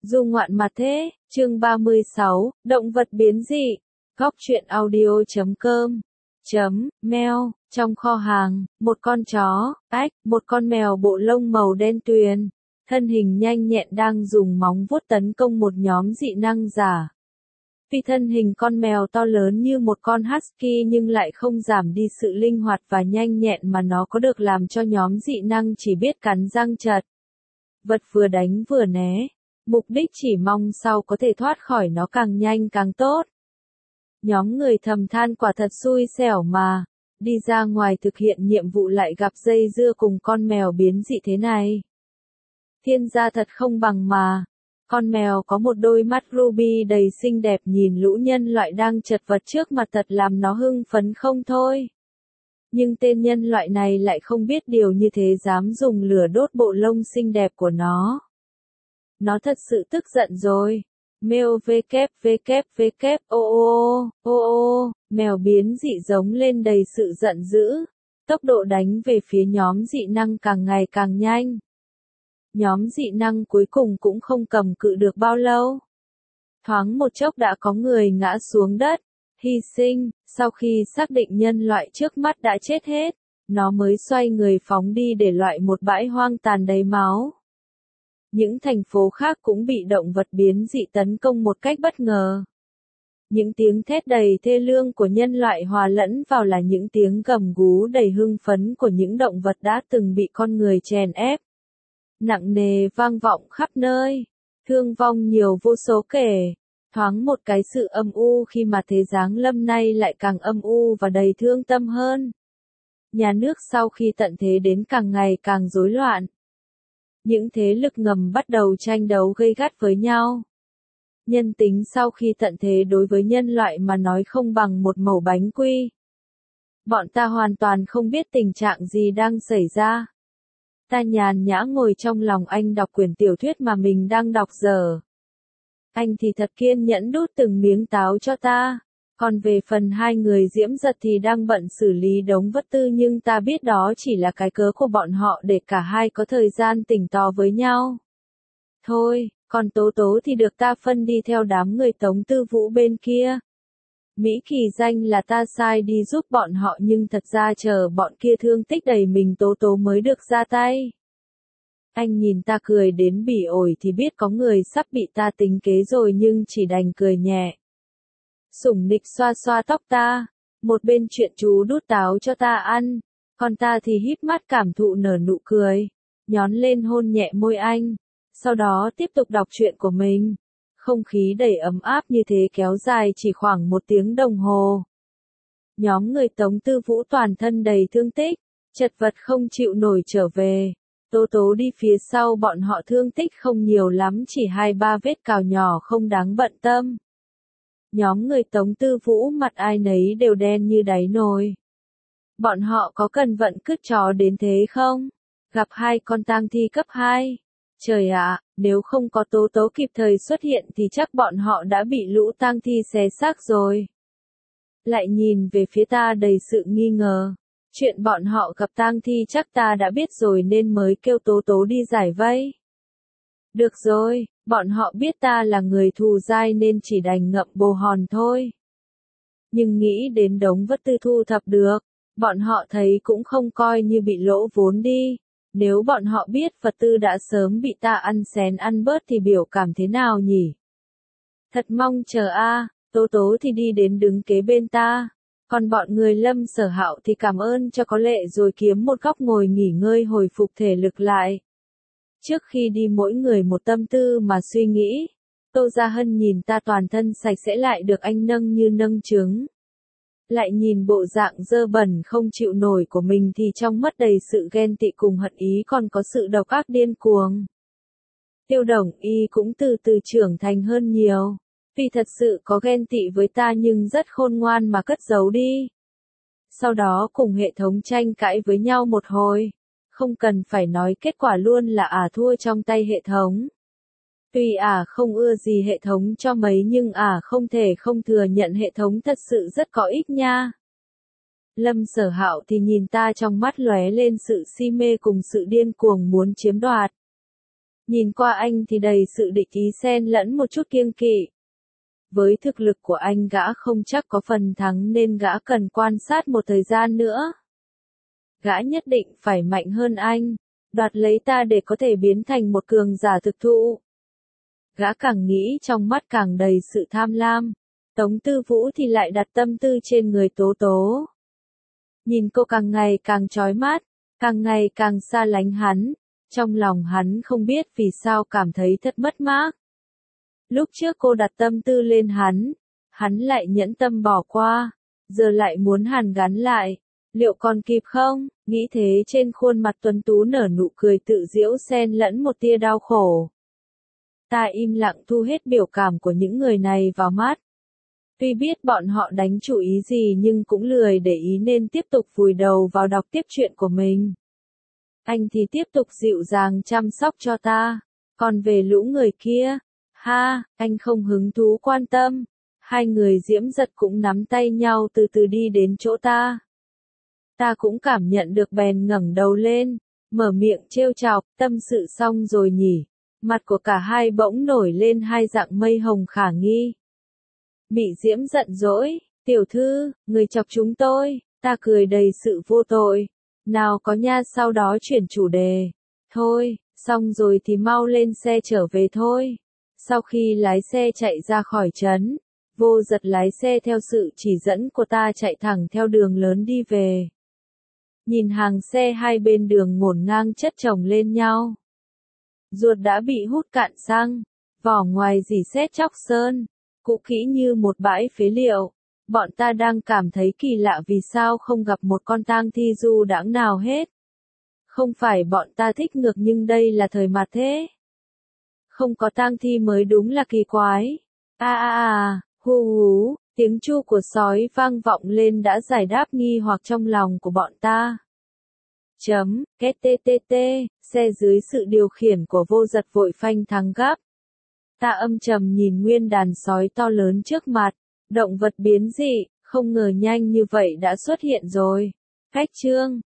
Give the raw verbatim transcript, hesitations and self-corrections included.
Du ngoạn mà thế, chương ba mươi sáu, động vật biến dị. Góc truyện audio chấm com chấm mail. Trong kho hàng, một con chó, ếch, một con mèo bộ lông màu đen tuyền, thân hình nhanh nhẹn đang dùng móng vuốt tấn công một nhóm dị năng giả. Vì thân hình con mèo to lớn như một con husky nhưng lại không giảm đi sự linh hoạt và nhanh nhẹn mà nó có được làm cho nhóm dị năng chỉ biết cắn răng chật vật vừa đánh vừa né. Mục đích chỉ mong sau có thể thoát khỏi nó càng nhanh càng tốt. Nhóm người thầm than quả thật xui xẻo mà, đi ra ngoài thực hiện nhiệm vụ lại gặp dây dưa cùng con mèo biến dị thế này. Thiên gia thật không bằng mà. Con mèo có một đôi mắt ruby đầy xinh đẹp nhìn lũ nhân loại đang chật vật trước mặt thật làm nó hưng phấn không thôi. Nhưng tên nhân loại này lại không biết điều như thế dám dùng lửa đốt bộ lông xinh đẹp của nó. Nó thật sự tức giận rồi. Mail www o o o o mèo biến dị giống lên đầy sự giận dữ. Tốc độ đánh về phía nhóm dị năng càng ngày càng nhanh. Nhóm dị năng cuối cùng cũng không cầm cự được bao lâu. Thoáng một chốc đã có người ngã xuống đất, hy sinh. Sau khi xác định nhân loại trước mắt đã chết hết, nó mới xoay người phóng đi để loại một bãi hoang tàn đầy máu. Những thành phố khác cũng bị động vật biến dị tấn công một cách bất ngờ. Những tiếng thét đầy thê lương của nhân loại hòa lẫn vào là những tiếng gầm gú đầy hưng phấn của những động vật đã từng bị con người chèn ép. Nặng nề vang vọng khắp nơi, thương vong nhiều vô số kể. Thoáng một cái sự âm u khi mà thế giáng lâm nay lại càng âm u và đầy thương tâm hơn. Nhà nước sau khi tận thế đến càng ngày càng rối loạn. Những thế lực ngầm bắt đầu tranh đấu gay gắt với nhau. Nhân tính sau khi tận thế đối với nhân loại mà nói không bằng một mẩu bánh quy. Bọn ta hoàn toàn không biết tình trạng gì đang xảy ra. Ta nhàn nhã ngồi trong lòng anh đọc quyển tiểu thuyết mà mình đang đọc giờ. Anh thì thật kiên nhẫn đút từng miếng táo cho ta. Còn về phần hai người Diễm Giật thì đang bận xử lý đống vật tư nhưng ta biết đó chỉ là cái cớ của bọn họ để cả hai có thời gian tỉnh táo với nhau. Thôi, còn Tố Tố thì được ta phân đi theo đám người Tống Tư Vũ bên kia. Mỹ kỳ danh là ta sai đi giúp bọn họ nhưng thật ra chờ bọn kia thương tích đầy mình Tố Tố mới được ra tay. Anh nhìn ta cười đến bỉ ổi thì biết có người sắp bị ta tính kế rồi nhưng chỉ đành cười nhẹ. Sủng nịch xoa xoa tóc ta, một bên chuyện chú đút táo cho ta ăn, còn ta thì híp mắt cảm thụ nở nụ cười, nhón lên hôn nhẹ môi anh, sau đó tiếp tục đọc truyện của mình. Không khí đầy ấm áp như thế kéo dài chỉ khoảng một tiếng đồng hồ. Nhóm người Tống Tư Vũ toàn thân đầy thương tích, chật vật không chịu nổi trở về. Tố Tố đi phía sau bọn họ thương tích không nhiều lắm chỉ hai ba vết cào nhỏ không đáng bận tâm. Nhóm người Tống Tư Vũ mặt ai nấy đều đen như đáy nồi. Bọn họ có cần vận cứt chó đến thế không? Gặp hai con tang thi cấp hai. Trời ạ, nếu không có Tố Tố kịp thời xuất hiện thì chắc bọn họ đã bị lũ tang thi xé xác rồi. Lại nhìn về phía ta đầy sự nghi ngờ. Chuyện bọn họ gặp tang thi chắc ta đã biết rồi nên mới kêu Tố Tố đi giải vây. Được rồi, bọn họ biết ta là người thù dai nên chỉ đành ngậm bồ hòn thôi. Nhưng nghĩ đến đống vật tư thu thập được, bọn họ thấy cũng không coi như bị lỗ vốn đi. Nếu bọn họ biết vật tư đã sớm bị ta ăn xén ăn bớt thì biểu cảm thế nào nhỉ? Thật mong chờ a, Tố Tố thì đi đến đứng kế bên ta. Còn bọn người Lâm Sở Hạo thì cảm ơn cho có lệ rồi kiếm một góc ngồi nghỉ ngơi hồi phục thể lực lại. Trước khi đi mỗi người một tâm tư mà suy nghĩ, Tô Gia Hân nhìn ta toàn thân sạch sẽ lại được anh nâng như nâng trứng. Lại nhìn bộ dạng dơ bẩn không chịu nổi của mình thì trong mắt đầy sự ghen tị cùng hận ý còn có sự độc ác điên cuồng. Tiêu Đồng Y cũng từ từ trưởng thành hơn nhiều, vì thật sự có ghen tị với ta nhưng rất khôn ngoan mà cất giấu đi. Sau đó cùng hệ thống tranh cãi với nhau một hồi. Không cần phải nói kết quả luôn là ả thua trong tay hệ thống. Tuy ả không ưa gì hệ thống cho mấy nhưng ả không thể không thừa nhận hệ thống thật sự rất có ích nha. Lâm Sở Hạo thì nhìn ta trong mắt lóe lên sự si mê cùng sự điên cuồng muốn chiếm đoạt. Nhìn qua anh thì đầy sự địch ý xen lẫn một chút kiêng kỵ. Với thực lực của anh gã không chắc có phần thắng nên gã cần quan sát một thời gian nữa. Gã nhất định phải mạnh hơn anh, đoạt lấy ta để có thể biến thành một cường giả thực thụ. Gã càng nghĩ trong mắt càng đầy sự tham lam. Tống Tư Vũ thì lại đặt tâm tư trên người Tố Tố. Nhìn cô càng ngày càng chói mắt, càng ngày càng xa lánh hắn, trong lòng hắn không biết vì sao cảm thấy thật mất mát. Lúc trước cô đặt tâm tư lên hắn, hắn lại nhẫn tâm bỏ qua, giờ lại muốn hàn gắn lại, liệu còn kịp không? Nghĩ thế trên khuôn mặt tuấn tú nở nụ cười tự giễu xen lẫn một tia đau khổ. Ta im lặng thu hết biểu cảm của những người này vào mắt. Tuy biết bọn họ đánh chủ ý gì nhưng cũng lười để ý nên tiếp tục vùi đầu vào đọc tiếp chuyện của mình. Anh thì tiếp tục dịu dàng chăm sóc cho ta. Còn về lũ người kia, ha, anh không hứng thú quan tâm. Hai người Diễm Giật cũng nắm tay nhau từ từ đi đến chỗ ta. Ta cũng cảm nhận được bèn ngẩng đầu lên, mở miệng trêu chọc, tâm sự xong rồi nhỉ. Mặt của cả hai bỗng nổi lên hai dạng mây hồng khả nghi. Mị Diễm giận dỗi, tiểu thư, người chọc chúng tôi, ta cười đầy sự vô tội. Nào có nha, sau đó chuyển chủ đề. Thôi, xong rồi thì mau lên xe trở về thôi. Sau khi lái xe chạy ra khỏi trấn, Vô Giật lái xe theo sự chỉ dẫn của ta chạy thẳng theo đường lớn đi về. Nhìn hàng xe hai bên đường ngổn ngang chất chồng lên nhau. Ruột đã bị hút cạn xăng, vỏ ngoài rỉ sét chóc sơn, cũ kỹ như một bãi phế liệu. Bọn ta đang cảm thấy kỳ lạ vì sao không gặp một con tang thi du đãng nào hết. Không phải bọn ta thích ngược nhưng đây là thời mặt thế. Không có tang thi mới đúng là kỳ quái. A a a, hu hú, tiếng chu của sói vang vọng lên đã giải đáp nghi hoặc trong lòng của bọn ta. Chấm, két tê tê tê, xe dưới sự điều khiển của Vô Giật vội phanh thắng gấp. Ta âm trầm nhìn nguyên đàn sói to lớn trước mặt, động vật biến dị, không ngờ nhanh như vậy đã xuất hiện rồi. Cách chương